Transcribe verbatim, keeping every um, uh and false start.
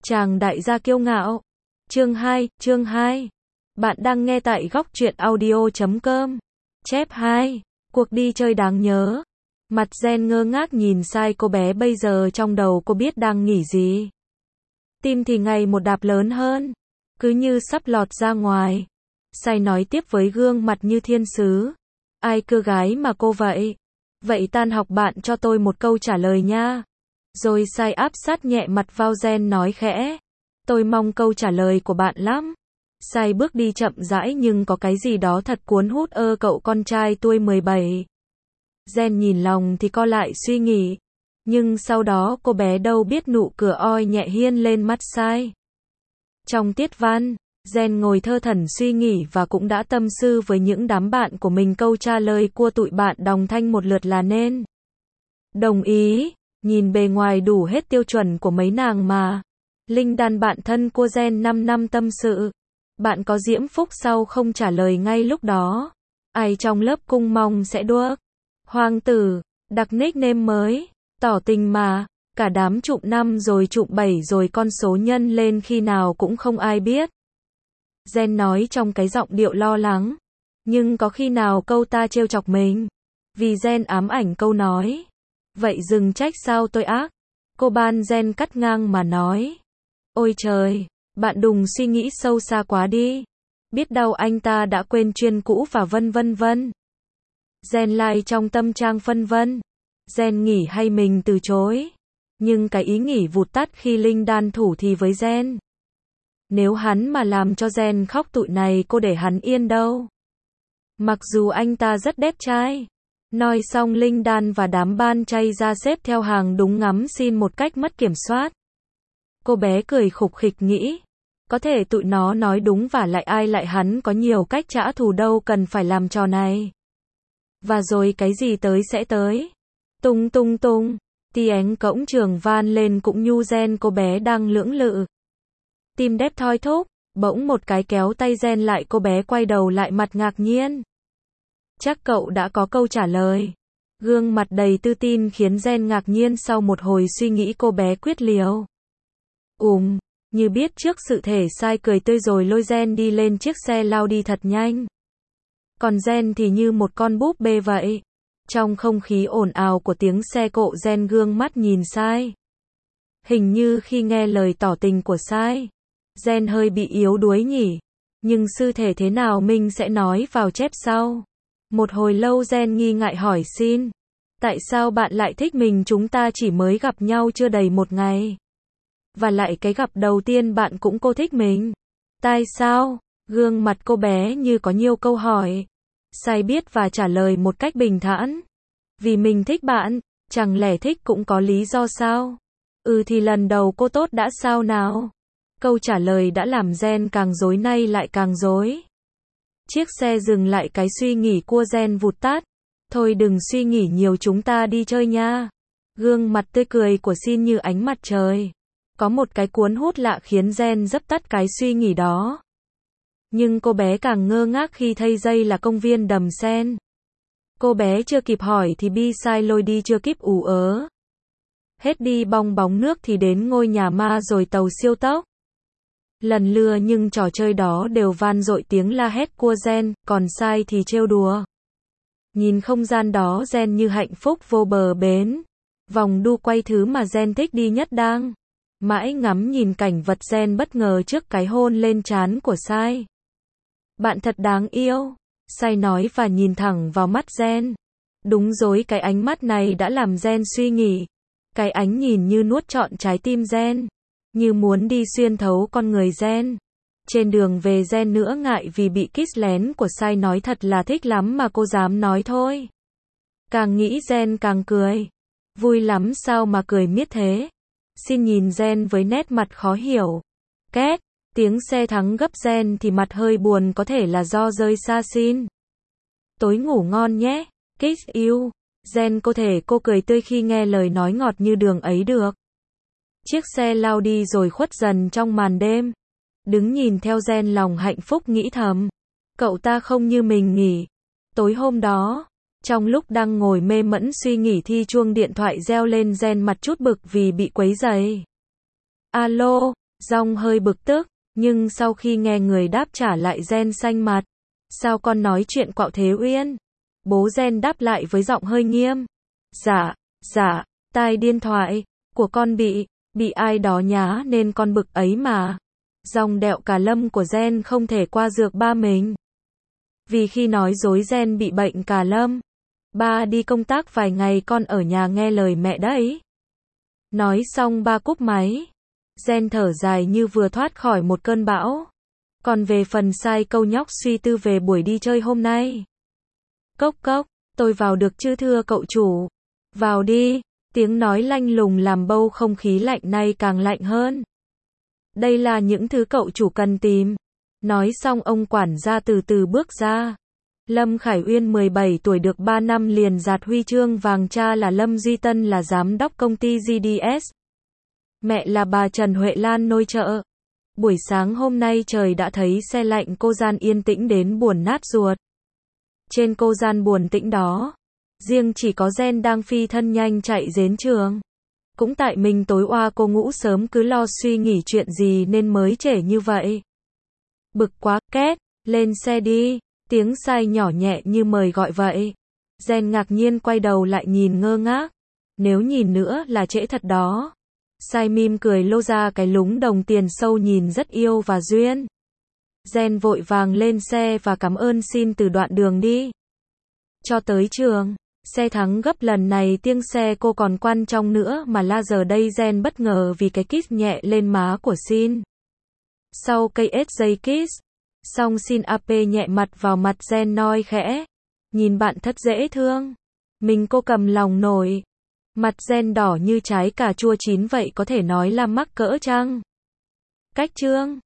Chàng đại gia kiêu ngạo. Chương hai, chương hai. Bạn đang nghe tại góc truyện audio chấm com. Chép hai. Cuộc đi chơi đáng nhớ. Mặt Gen ngơ ngác nhìn Sai, cô bé bây giờ trong đầu cô biết đang nghĩ gì. Tim thì ngày một đạp lớn hơn, cứ như sắp lọt ra ngoài. Sai nói tiếp với gương mặt như thiên sứ. Ai cưa gái mà cô vậy? Vậy tan học bạn cho tôi một câu trả lời nha. Rồi Sai áp sát nhẹ mặt vào Gen nói khẽ. Tôi mong câu trả lời của bạn lắm. Sai bước đi chậm rãi nhưng có cái gì đó thật cuốn hút ơ cậu con trai tuổi mười bảy. Gen nhìn lòng thì co lại suy nghĩ. Nhưng sau đó cô bé đâu biết nụ cười oi nhẹ hiên lên mắt Sai. Trong tiết văn, Gen ngồi thơ thẩn suy nghĩ và cũng đã tâm sự với những đám bạn của mình, câu trả lời của tụi bạn đồng thanh một lượt là nên. Đồng ý, nhìn bề ngoài đủ hết tiêu chuẩn của mấy nàng mà. Linh Đan bạn thân của Gen năm năm tâm sự. Bạn có diễm phúc sau không trả lời ngay lúc đó. Ai trong lớp cung mong sẽ đuốc. Hoàng tử, đặt nickname mới, tỏ tình mà. Cả đám chụm năm rồi chụm bảy rồi con số nhân lên khi nào cũng không ai biết. Gen nói trong cái giọng điệu lo lắng. Nhưng có khi nào câu ta trêu chọc mình? Vì Gen ám ảnh câu nói. Vậy dừng trách sao tôi ác. Cô ban Gen cắt ngang mà nói. Ôi trời, bạn đừng suy nghĩ sâu xa quá đi. Biết đâu anh ta đã quên chuyên cũ và vân vân vân. Gen lại trong tâm trạng phân vân. Gen nghỉ hay mình từ chối? Nhưng cái ý nghỉ vụt tắt khi Linh Đan thủ thì với Gen. Nếu hắn mà làm cho Gen khóc tụi này cô để hắn yên đâu. Mặc dù anh ta rất đẹp trai. Nói xong Linh Đan và đám ban chay ra xếp theo hàng đúng ngắm xin một cách mất kiểm soát. Cô bé cười khục khịch nghĩ. Có thể tụi nó nói đúng và lại ai lại hắn có nhiều cách trả thù đâu cần phải làm trò này. Và rồi cái gì tới sẽ tới. Tung tung tung. Tiếng cổng trường van lên cũng nhu Gen cô bé đang lưỡng lự. Tim đép thoi thúc. Bỗng một cái kéo tay Gen lại, cô bé quay đầu lại mặt ngạc nhiên. Chắc cậu đã có câu trả lời. Gương mặt đầy tự tin khiến Gen ngạc nhiên, sau một hồi suy nghĩ cô bé quyết liều. Ùm, như biết trước sự thể Sai cười tươi rồi lôi Gen đi lên chiếc xe lao đi thật nhanh. Còn Gen thì như một con búp bê vậy. Trong không khí ồn ào của tiếng xe cộ, Gen gương mắt nhìn Sai. Hình như khi nghe lời tỏ tình của Sai, Gen hơi bị yếu đuối nhỉ. Nhưng sư thể thế nào mình sẽ nói vào chép sau. Một hồi lâu Gen nghi ngại hỏi xin. Tại sao bạn lại thích mình, chúng ta chỉ mới gặp nhau chưa đầy một ngày. Và lại cái gặp đầu tiên bạn cũng cô thích mình. Tại sao? Gương mặt cô bé như có nhiều câu hỏi. Sai biết và trả lời một cách bình thản. Vì mình thích bạn, chẳng lẽ thích cũng có lý do sao? Ừ thì lần đầu cô tốt đã sao nào? Câu trả lời đã làm Gen càng rối nay lại càng rối. Chiếc xe dừng lại, cái suy nghĩ của Gen vụt tắt. Thôi đừng suy nghĩ nhiều, chúng ta đi chơi nha. Gương mặt tươi cười của Xin như ánh mặt trời. Có một cái cuốn hút lạ khiến Gen dấp tắt cái suy nghĩ đó. Nhưng cô bé càng ngơ ngác khi thấy dây là công viên Đầm Sen. Cô bé chưa kịp hỏi thì bi Sai lôi đi, chưa kịp ủ ớ. Hết đi bong bóng nước thì đến ngôi nhà ma rồi tàu siêu tốc. Lần lưa nhưng trò chơi đó đều van dội tiếng la hét của Gen, còn Sai thì trêu đùa. Nhìn không gian đó Gen như hạnh phúc vô bờ bến. Vòng đu quay thứ mà Gen thích đi nhất đang. Mãi ngắm nhìn cảnh vật, Gen bất ngờ trước cái hôn lên trán của Sai. Bạn thật đáng yêu. Sai nói và nhìn thẳng vào mắt Gen. Đúng rồi, cái ánh mắt này đã làm Gen suy nghĩ. Cái ánh nhìn như nuốt trọn trái tim Gen. Như muốn đi xuyên thấu con người Gen. Trên đường về Gen nữa ngại vì bị kiss lén của Sai, nói thật là thích lắm mà cô dám nói thôi. Càng nghĩ Gen càng cười. Vui lắm sao mà cười miết thế? Xin nhìn Gen với nét mặt khó hiểu. Két, tiếng xe thắng gấp, Gen thì mặt hơi buồn, có thể là do rơi xa Xin. Tối ngủ ngon nhé. Kiss you. Gen có thể cô cười tươi khi nghe lời nói ngọt như đường ấy được. Chiếc xe lao đi rồi khuất dần trong màn đêm. Đứng nhìn theo Gen lòng hạnh phúc nghĩ thầm. Cậu ta không như mình nhỉ. Tối hôm đó, trong lúc đang ngồi mê mẩn suy nghĩ thì chuông điện thoại reo lên, Gen mặt chút bực vì bị quấy rầy. Alo, Rong hơi bực tức, nhưng sau khi nghe người đáp trả lại Gen xanh mặt. Sao con nói chuyện quạo thế Uyên? Bố Gen đáp lại với giọng hơi nghiêm. Dạ, dạ, tai điện thoại của con bị, bị ai đó nhá nên con bực ấy mà. Dòng đẹo cà lâm của Gen không thể qua dược ba mình. Vì khi nói dối Gen bị bệnh cà lâm. Ba đi công tác vài ngày con ở nhà nghe lời mẹ đấy. Nói xong ba cúp máy. Gen thở dài như vừa thoát khỏi một cơn bão. Còn về phần sai câu nhóc suy tư về buổi đi chơi hôm nay. Cốc cốc, tôi vào được chứ thưa cậu chủ? Vào đi, tiếng nói lanh lùng làm bầu không khí lạnh nay càng lạnh hơn. Đây là những thứ cậu chủ cần tìm. Nói xong ông quản gia từ từ bước ra. Lâm Khải Uyên mười bảy tuổi được ba năm liền giạt huy chương vàng, cha là Lâm Duy Tân là giám đốc công ty giê đê ét. Mẹ là bà Trần Huệ Lan nội trợ. Buổi sáng hôm nay trời đã thấy xe lạnh cô gian yên tĩnh đến buồn nát ruột. Trên cô gian buồn tĩnh đó, riêng chỉ có Gen đang phi thân nhanh chạy đến trường. Cũng tại mình tối oa cô ngủ sớm cứ lo suy nghĩ chuyện gì nên mới trễ như vậy. Bực quá, két, lên xe đi, tiếng sai nhỏ nhẹ như mời gọi vậy. Gen ngạc nhiên quay đầu lại nhìn ngơ ngác. Nếu nhìn nữa là trễ thật đó. Sai mỉm cười lô ra cái lúng đồng tiền sâu nhìn rất yêu và duyên. Gen vội vàng lên xe và cảm ơn xin từ đoạn đường đi. Cho tới trường, xe thắng gấp lần này tiếng xe cô còn quan trọng nữa mà la giờ đây Gen bất ngờ vì cái kiss nhẹ lên má của Xin. Sau cây ết giây kiss, xong Xin áp nhẹ mặt vào mặt Gen nói khẽ. Nhìn bạn thật dễ thương. Mình cô cầm lòng nổi. Mặt Gen đỏ như trái cà chua chín vậy có thể nói là mắc cỡ chăng? Cách chương